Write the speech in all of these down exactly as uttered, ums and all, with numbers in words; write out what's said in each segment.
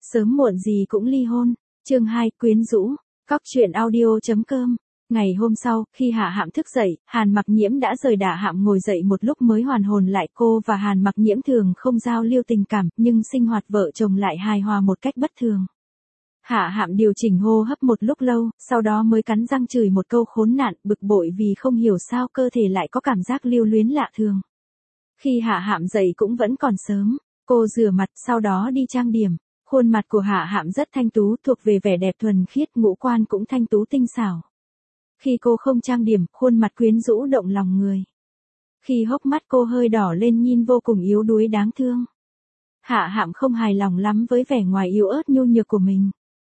Sớm muộn gì cũng ly hôn. Chương hai, quyến rũ. Cóc truyện audio.com. Ngày hôm sau, khi Hạ Hạm thức dậy, Hàn Mặc Nhiễm đã rời Đả Hạm ngồi dậy một lúc mới hoàn hồn lại. Cô và Hàn Mặc Nhiễm thường không giao lưu tình cảm, nhưng sinh hoạt vợ chồng lại hài hòa một cách bất thường. Hạ Hạm điều chỉnh hô hấp một lúc lâu, sau đó mới cắn răng chửi một câu khốn nạn, bực bội vì không hiểu sao cơ thể lại có cảm giác lưu luyến lạ thường. Khi Hạ Hạm dậy cũng vẫn còn sớm, cô rửa mặt, sau đó đi trang điểm. Khuôn mặt của Hạ Hạm rất thanh tú, thuộc về vẻ đẹp thuần khiết, ngũ quan cũng thanh tú tinh xảo. Khi cô không trang điểm, khuôn mặt quyến rũ động lòng người. Khi hốc mắt cô hơi đỏ lên nhìn vô cùng yếu đuối đáng thương. Hạ Hạm không hài lòng lắm với vẻ ngoài yếu ớt nhu nhược của mình.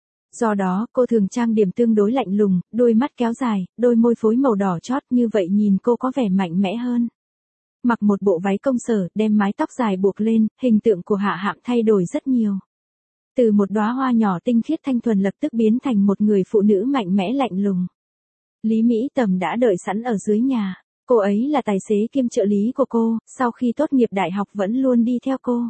Do đó, cô thường trang điểm tương đối lạnh lùng, đôi mắt kéo dài, đôi môi phối màu đỏ chót, như vậy nhìn cô có vẻ mạnh mẽ hơn. Mặc một bộ váy công sở, đem mái tóc dài buộc lên, hình tượng của Hạ Hạm thay đổi rất nhiều. Từ một đóa hoa nhỏ tinh khiết thanh thuần lập tức biến thành một người phụ nữ mạnh mẽ lạnh lùng. Lý Mỹ Tầm đã đợi sẵn ở dưới nhà. Cô ấy là tài xế kiêm trợ lý của cô, sau khi tốt nghiệp đại học vẫn luôn đi theo cô.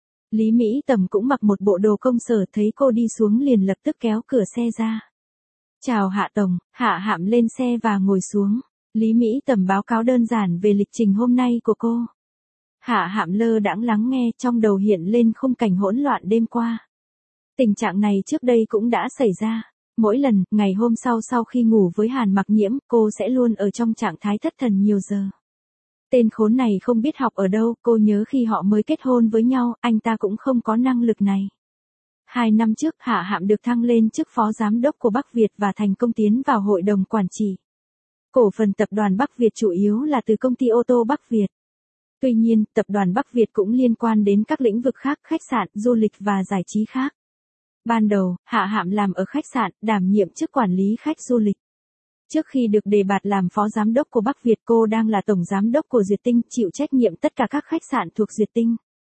Lý Mỹ Tầm cũng mặc một bộ đồ công sở, thấy cô đi xuống liền lập tức kéo cửa xe ra. Chào Hạ Tổng. Hạ Hạm lên xe và ngồi xuống. Lý Mỹ Tầm báo cáo đơn giản về lịch trình hôm nay của cô. Hạ Hạm lơ đãng lắng nghe, trong đầu hiện lên khung cảnh hỗn loạn đêm qua. Tình trạng này trước đây cũng đã xảy ra. Mỗi lần, ngày hôm sau sau khi ngủ với Hàn Mặc Nhiễm, cô sẽ luôn ở trong trạng thái thất thần nhiều giờ. Tên khốn này không biết học ở đâu, cô nhớ khi họ mới kết hôn với nhau, anh ta cũng không có năng lực này. Hai năm trước, Hạ Hạm được thăng lên chức phó giám đốc của Bắc Việt và thành công tiến vào hội đồng quản trị. Cổ phần tập đoàn Bắc Việt chủ yếu là từ công ty ô tô Bắc Việt. Tuy nhiên, tập đoàn Bắc Việt cũng liên quan đến các lĩnh vực khác, khách sạn, du lịch và giải trí khác. Ban đầu, Hạ Hạm làm ở khách sạn, đảm nhiệm chức quản lý khách du lịch. Trước khi được đề bạt làm phó giám đốc của Bắc Việt, cô đang là tổng giám đốc của Duyệt Tinh, chịu trách nhiệm tất cả các khách sạn thuộc Duyệt Tinh.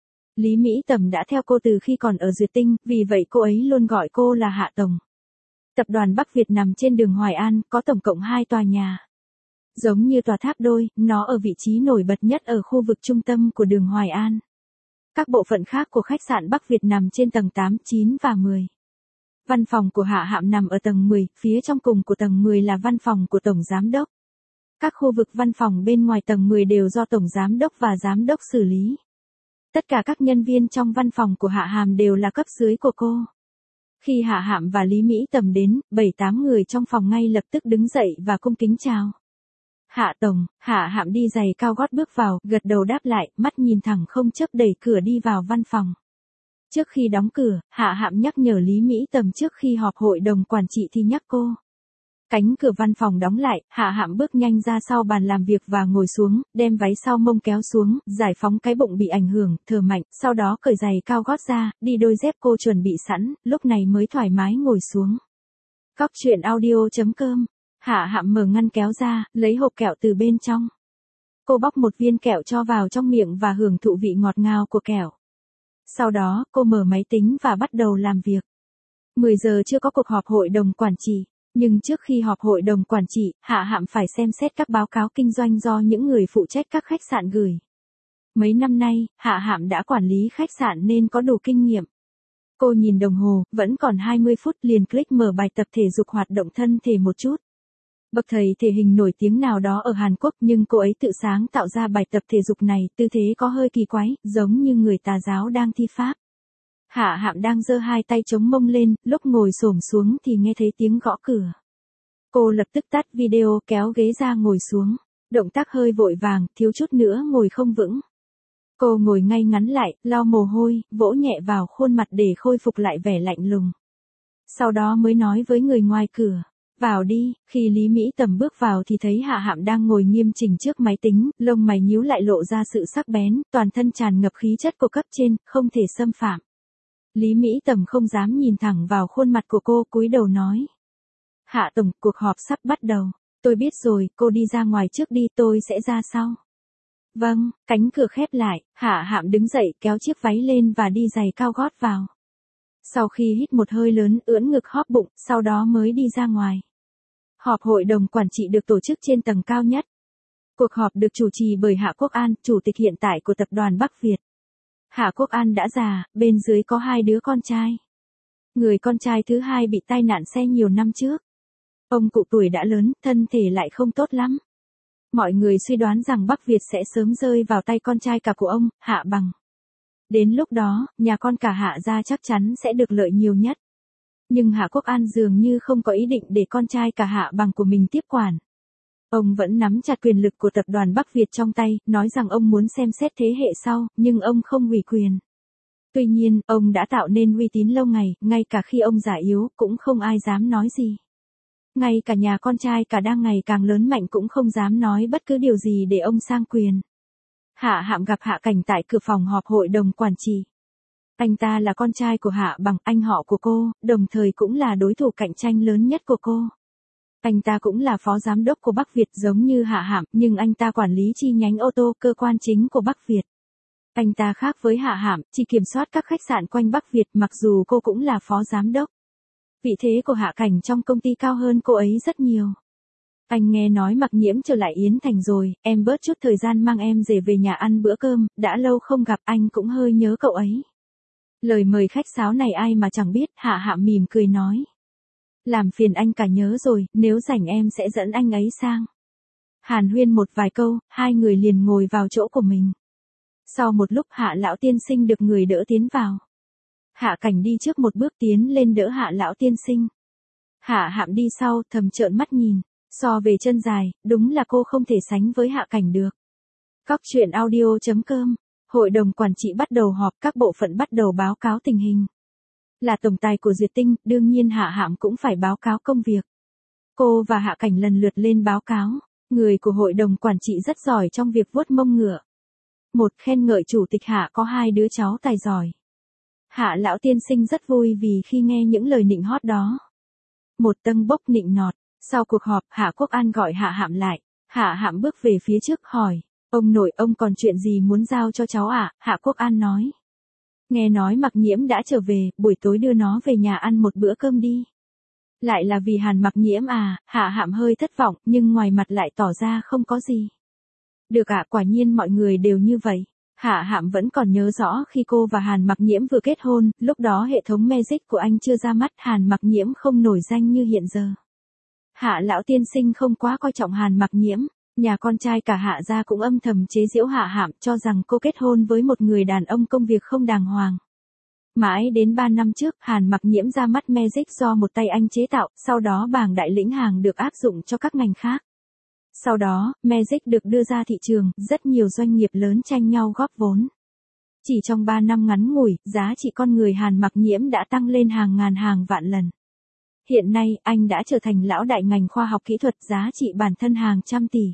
Lý Mỹ Tầm đã theo cô từ khi còn ở Duyệt Tinh, vì vậy cô ấy luôn gọi cô là Hạ Tổng. Tập đoàn Bắc Việt nằm trên đường Hoài An, có tổng cộng hai tòa nhà. Giống như tòa tháp đôi, nó ở vị trí nổi bật nhất ở khu vực trung tâm của đường Hoài An. Các bộ phận khác của khách sạn Bắc Việt nằm trên tầng tám, chín và mười. Văn phòng của Hạ Hạm nằm ở tầng mười, phía trong cùng của tầng mười là văn phòng của Tổng Giám đốc. Các khu vực văn phòng bên ngoài tầng mười đều do Tổng Giám đốc và Giám đốc xử lý. Tất cả các nhân viên trong văn phòng của Hạ Hàm đều là cấp dưới của cô. Khi Hạ Hạm và Lý Mỹ Tầm đến, bảy tám người trong phòng ngay lập tức đứng dậy và cung kính chào. Hạ Tổng. Hạ Hạm đi giày cao gót bước vào, gật đầu đáp lại, mắt nhìn thẳng không chớp đẩy cửa đi vào văn phòng. Trước khi đóng cửa, Hạ Hạm nhắc nhở Lý Mỹ Tầm trước khi họp hội đồng quản trị thì nhắc cô. Cánh cửa văn phòng đóng lại, Hạ Hạm bước nhanh ra sau bàn làm việc và ngồi xuống, đem váy sau mông kéo xuống, giải phóng cái bụng bị ảnh hưởng, thở mạnh, sau đó cởi giày cao gót ra, đi đôi dép cô chuẩn bị sẵn, lúc này mới thoải mái ngồi xuống. Cóc truyện audio.com. Hạ Hạm mở ngăn kéo ra, lấy hộp kẹo từ bên trong. Cô bóc một viên kẹo cho vào trong miệng và hưởng thụ vị ngọt ngào của kẹo. Sau đó, cô mở máy tính và bắt đầu làm việc. mười giờ chưa có cuộc họp hội đồng quản trị, nhưng trước khi họp hội đồng quản trị, Hạ Hạm phải xem xét các báo cáo kinh doanh do những người phụ trách các khách sạn gửi. Mấy năm nay, Hạ Hạm đã quản lý khách sạn nên có đủ kinh nghiệm. Cô nhìn đồng hồ, vẫn còn hai mươi phút liền click mở bài tập thể dục hoạt động thân thể một chút. Bậc thầy thể hình nổi tiếng nào đó ở Hàn Quốc, nhưng cô ấy tự sáng tạo ra bài tập thể dục này, tư thế có hơi kỳ quái, giống như người tà giáo đang thi pháp. Hạ Hạm đang giơ hai tay chống mông lên, lúc ngồi xổm xuống thì nghe thấy tiếng gõ cửa. Cô lập tức tắt video, kéo ghế ra ngồi xuống. Động tác hơi vội vàng, thiếu chút nữa ngồi không vững. Cô ngồi ngay ngắn lại, lau mồ hôi, vỗ nhẹ vào khuôn mặt để khôi phục lại vẻ lạnh lùng. Sau đó mới nói với người ngoài cửa. Vào đi. Khi Lý Mỹ Tầm bước vào thì thấy Hạ Hạm đang ngồi nghiêm chỉnh trước máy tính, lông mày nhíu lại lộ ra sự sắc bén, toàn thân tràn ngập khí chất của cấp trên, không thể xâm phạm. Lý Mỹ Tầm không dám nhìn thẳng vào khuôn mặt của cô, cúi đầu nói. Hạ Tổng, cuộc họp sắp bắt đầu. Tôi biết rồi, cô đi ra ngoài trước đi, tôi sẽ ra sau. Vâng. Cánh cửa khép lại, Hạ Hạm đứng dậy, kéo chiếc váy lên và đi giày cao gót vào. Sau khi hít một hơi lớn, ưỡn ngực hóp bụng, sau đó mới đi ra ngoài. Họp hội đồng quản trị được tổ chức trên tầng cao nhất. Cuộc họp được chủ trì bởi Hạ Quốc An, chủ tịch hiện tại của tập đoàn Bắc Việt. Hạ Quốc An đã già, bên dưới có hai đứa con trai. Người con trai thứ hai bị tai nạn xe nhiều năm trước. Ông cụ tuổi đã lớn, thân thể lại không tốt lắm. Mọi người suy đoán rằng Bắc Việt sẽ sớm rơi vào tay con trai cả của ông, Hạ Bằng. Đến lúc đó, nhà con cả Hạ gia chắc chắn sẽ được lợi nhiều nhất. Nhưng Hạ Quốc An dường như không có ý định để con trai cả Hạ Bằng của mình tiếp quản. Ông vẫn nắm chặt quyền lực của tập đoàn Bắc Việt trong tay, nói rằng ông muốn xem xét thế hệ sau, nhưng ông không ủy quyền. Tuy nhiên, ông đã tạo nên uy tín lâu ngày, ngay cả khi ông già yếu, cũng không ai dám nói gì. Ngay cả nhà con trai cả đang ngày càng lớn mạnh cũng không dám nói bất cứ điều gì để ông sang quyền. Hạ Hạm gặp Hạ Cảnh tại cửa phòng họp hội đồng quản trị. Anh ta là con trai của Hạ Bằng, anh họ của cô, đồng thời cũng là đối thủ cạnh tranh lớn nhất của cô. Anh ta cũng là phó giám đốc của Bắc Việt giống như Hạ Hạm, nhưng anh ta quản lý chi nhánh ô tô, cơ quan chính của Bắc Việt. Anh ta khác với Hạ Hạm, chỉ kiểm soát các khách sạn quanh Bắc Việt mặc dù cô cũng là phó giám đốc. Vị thế của Hạ Cảnh trong công ty cao hơn cô ấy rất nhiều. Anh nghe nói Mặc Nhiễm trở lại Yến Thành rồi, em bớt chút thời gian mang em về về nhà ăn bữa cơm, đã lâu không gặp anh cũng hơi nhớ cậu ấy. Lời mời khách sáo này ai mà chẳng biết, Hạ Hạm mỉm cười nói. Làm phiền anh cả nhớ rồi, nếu rảnh em sẽ dẫn anh ấy sang. Hàn huyên một vài câu, hai người liền ngồi vào chỗ của mình. Sau một lúc Hạ lão tiên sinh được người đỡ tiến vào. Hạ Cảnh đi trước một bước tiến lên đỡ Hạ lão tiên sinh. Hạ Hạm đi sau, thầm trợn mắt nhìn. So về chân dài, đúng là cô không thể sánh với Hạ Cảnh được. Cóc truyện audio chấm com. Hội đồng quản trị bắt đầu họp, các bộ phận bắt đầu báo cáo tình hình. Là tổng tài của Duyệt Tinh, đương nhiên Hạ Hạm cũng phải báo cáo công việc. Cô và Hạ Cảnh lần lượt lên báo cáo. Người của hội đồng quản trị rất giỏi trong việc vuốt mông ngựa. Một, khen ngợi chủ tịch Hạ có hai đứa cháu tài giỏi. Hạ lão tiên sinh rất vui vì khi nghe những lời nịnh hót đó. Một, tâng bốc nịnh nọt. Sau cuộc họp, Hạ Quốc An gọi Hạ Hạm lại. Hạ Hạm bước về phía trước hỏi. Ông nội, ông còn chuyện gì muốn giao cho cháu ạ? À? Hạ Quốc An nói. Nghe nói Mặc Nhiễm đã trở về, buổi tối đưa nó về nhà ăn một bữa cơm đi. Lại là vì Hàn Mặc Nhiễm à? Hạ Hạm hơi thất vọng, nhưng ngoài mặt lại tỏ ra không có gì. Được ạ, à, quả nhiên mọi người đều như vậy. Hạ Hạm vẫn còn nhớ rõ khi cô và Hàn Mặc Nhiễm vừa kết hôn, lúc đó hệ thống Magic của anh chưa ra mắt, Hàn Mặc Nhiễm không nổi danh như hiện giờ. Hạ lão tiên sinh không quá coi trọng Hàn Mặc Nhiễm, nhà con trai cả Hạ gia cũng âm thầm chế giễu Hạ Hạm cho rằng cô kết hôn với một người đàn ông công việc không đàng hoàng. Mãi đến ba năm trước, Hàn Mặc Nhiễm ra mắt Magic do một tay anh chế tạo, sau đó bảng đại lĩnh hàng được áp dụng cho các ngành khác. Sau đó, Magic được đưa ra thị trường, rất nhiều doanh nghiệp lớn tranh nhau góp vốn. Chỉ trong ba năm ngắn ngủi, giá trị con người Hàn Mặc Nhiễm đã tăng lên hàng ngàn hàng vạn lần. Hiện nay, anh đã trở thành lão đại ngành khoa học kỹ thuật, giá trị bản thân hàng trăm tỷ.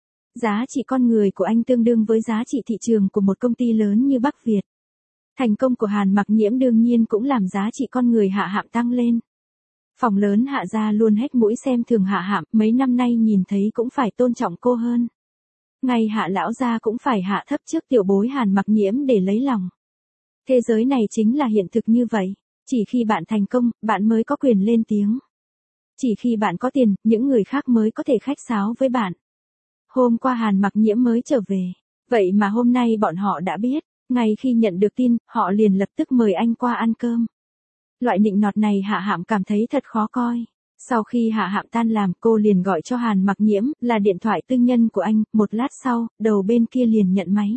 Giá trị con người của anh tương đương với giá trị thị trường của một công ty lớn như Bắc Việt. Thành công của Hàn Mặc Nhiễm đương nhiên cũng làm giá trị con người Hạ Hạm tăng lên. Phòng lớn Hạ gia luôn hết mũi xem thường Hạ Hạm, mấy năm nay nhìn thấy cũng phải tôn trọng cô hơn. Ngay Hạ lão gia cũng phải hạ thấp trước tiểu bối Hàn Mặc Nhiễm để lấy lòng. Thế giới này chính là hiện thực như vậy. Chỉ khi bạn thành công, bạn mới có quyền lên tiếng. Chỉ khi bạn có tiền, những người khác mới có thể khách sáo với bạn. Hôm qua Hàn Mặc Nhiễm mới trở về. Vậy mà hôm nay bọn họ đã biết. Ngay khi nhận được tin, họ liền lập tức mời anh qua ăn cơm. Loại nịnh nọt này Hạ Hạm cảm thấy thật khó coi. Sau khi Hạ Hạm tan làm, cô liền gọi cho Hàn Mặc Nhiễm, là điện thoại tư nhân của anh. Một lát sau, đầu bên kia liền nhận máy.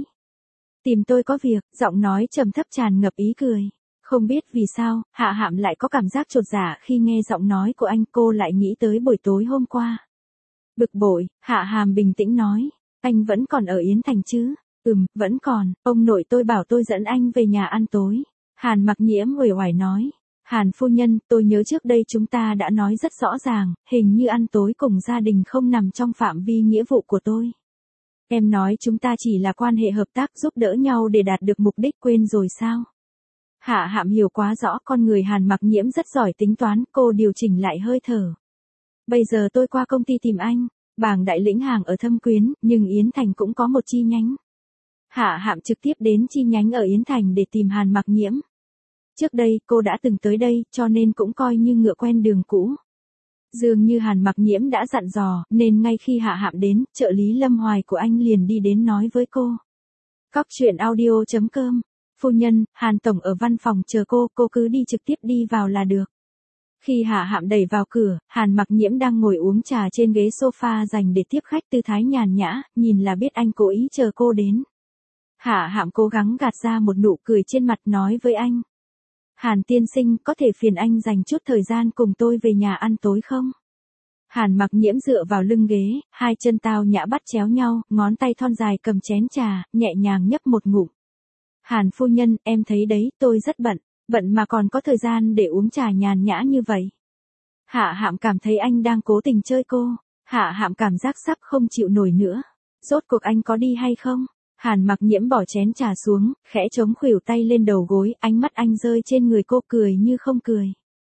Tìm tôi có việc, giọng nói trầm thấp tràn ngập ý cười. Không biết vì sao, Hạ Hạm lại có cảm giác chột dạ khi nghe giọng nói của anh, cô lại nghĩ tới buổi tối hôm qua. Bực bội, Hạ Hàm bình tĩnh nói, anh vẫn còn ở Yến Thành chứ? Ừm, vẫn còn, ông nội tôi bảo tôi dẫn anh về nhà ăn tối. Hàn Mặc Nhiễm uể oải nói, Hàn phu nhân, tôi nhớ trước đây chúng ta đã nói rất rõ ràng, hình như ăn tối cùng gia đình không nằm trong phạm vi nghĩa vụ của tôi. Em nói chúng ta chỉ là quan hệ hợp tác giúp đỡ nhau để đạt được mục đích, quên rồi sao? Hạ Hạm hiểu quá rõ con người Hàn Mặc Nhiễm rất giỏi tính toán, cô điều chỉnh lại hơi thở. Bây giờ tôi qua công ty tìm anh, bảng đại lĩnh hàng ở Thâm Quyến, nhưng Yến Thành cũng có một chi nhánh. Hạ Hạm trực tiếp đến chi nhánh ở Yến Thành để tìm Hàn Mặc Nhiễm. Trước đây, cô đã từng tới đây, cho nên cũng coi như ngựa quen đường cũ. Dường như Hàn Mặc Nhiễm đã dặn dò, nên ngay khi Hạ Hạm đến, trợ lý Lâm Hoài của anh liền đi đến nói với cô. Cóc truyện audio chấm com Phu nhân, Hàn Tổng ở văn phòng chờ cô, cô cứ đi trực tiếp đi vào là được. Khi Hạ Hạm đẩy vào cửa, Hàn Mặc Nhiễm đang ngồi uống trà trên ghế sofa dành để tiếp khách tư thái nhàn nhã, nhìn là biết anh cố ý chờ cô đến. Hạ Hạm cố gắng gạt ra một nụ cười trên mặt nói với anh. Hàn tiên sinh, có thể phiền anh dành chút thời gian cùng tôi về nhà ăn tối không? Hàn Mặc Nhiễm dựa vào lưng ghế, hai chân tao nhã bắt chéo nhau, ngón tay thon dài cầm chén trà, nhẹ nhàng nhấp một ngụm. Hàn phu nhân, em thấy đấy, tôi rất bận, bận mà còn có thời gian để uống trà nhàn nhã như vậy. Hạ Hạm cảm thấy anh đang cố tình chơi cô, Hạ Hạm cảm giác sắp không chịu nổi nữa. Rốt cuộc anh có đi hay không? Hàn Mặc Nhiễm bỏ chén trà xuống, khẽ chống khuỷu tay lên đầu gối, ánh mắt anh rơi trên người cô cười như không cười.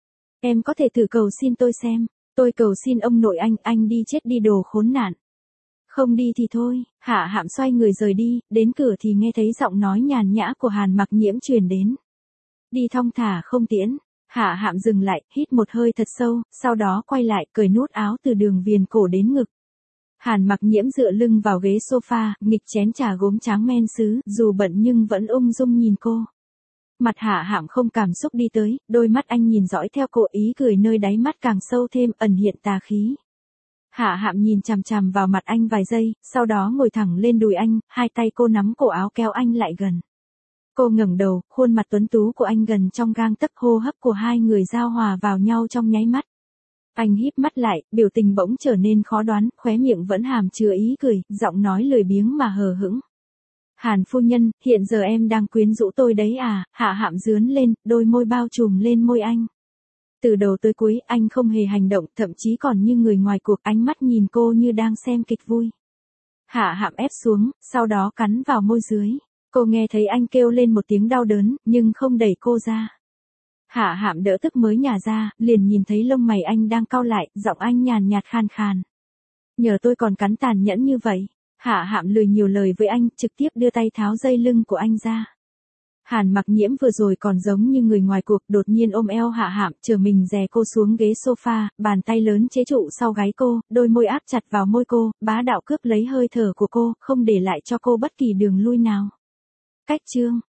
Em có thể thử cầu xin tôi xem, tôi cầu xin ông nội anh, anh đi chết đi đồ khốn nạn. Không đi thì thôi, Hạ Hạm xoay người rời đi, đến cửa thì nghe thấy giọng nói nhàn nhã của Hàn Mặc Nhiễm truyền đến. Đi thong thả không tiễn. Hạ Hạm dừng lại, hít một hơi thật sâu, sau đó quay lại, cởi nút áo từ đường viền cổ đến ngực. Hàn Mặc Nhiễm dựa lưng vào ghế sofa, nghịch chén trà gốm tráng men sứ, dù bận nhưng vẫn ung dung nhìn cô. Mặt Hạ Hạm không cảm xúc đi tới, đôi mắt anh nhìn dõi theo cô, ý cười nơi đáy mắt càng sâu thêm, ẩn hiện tà khí. Hạ Hạm nhìn chằm chằm vào mặt anh vài giây, sau đó ngồi thẳng lên đùi anh, hai tay cô nắm cổ áo kéo anh lại gần. Cô ngẩng đầu, khuôn mặt tuấn tú của anh gần trong gang tấc, hô hấp của hai người giao hòa vào nhau trong nháy mắt. Anh híp mắt lại, biểu tình bỗng trở nên khó đoán, khóe miệng vẫn hàm chứa ý cười, giọng nói lười biếng mà hờ hững. Hàn phu nhân, hiện giờ em đang quyến rũ tôi đấy à? Hạ Hạm dướn lên, đôi môi bao trùm lên môi anh. Từ đầu tới cuối, anh không hề hành động, thậm chí còn như người ngoài cuộc, ánh mắt nhìn cô như đang xem kịch vui. Hạ Hạm ép xuống, sau đó cắn vào môi dưới. Cô nghe thấy anh kêu lên một tiếng đau đớn, nhưng không đẩy cô ra. Hạ Hạm đỡ tức mới nhả ra, liền nhìn thấy lông mày anh đang cau lại, giọng anh nhàn nhạt khàn khàn. Nhờ tôi còn cắn tàn nhẫn như vậy. Hạ Hạm lười nhiều lời với anh, trực tiếp đưa tay tháo dây lưng của anh ra. Hàn Mặc Nhiễm vừa rồi còn giống như người ngoài cuộc, đột nhiên ôm eo Hạ Hạm, chờ mình đè cô xuống ghế sofa, bàn tay lớn chế trụ sau gáy cô, đôi môi áp chặt vào môi cô, bá đạo cướp lấy hơi thở của cô, không để lại cho cô bất kỳ đường lui nào. Cách chương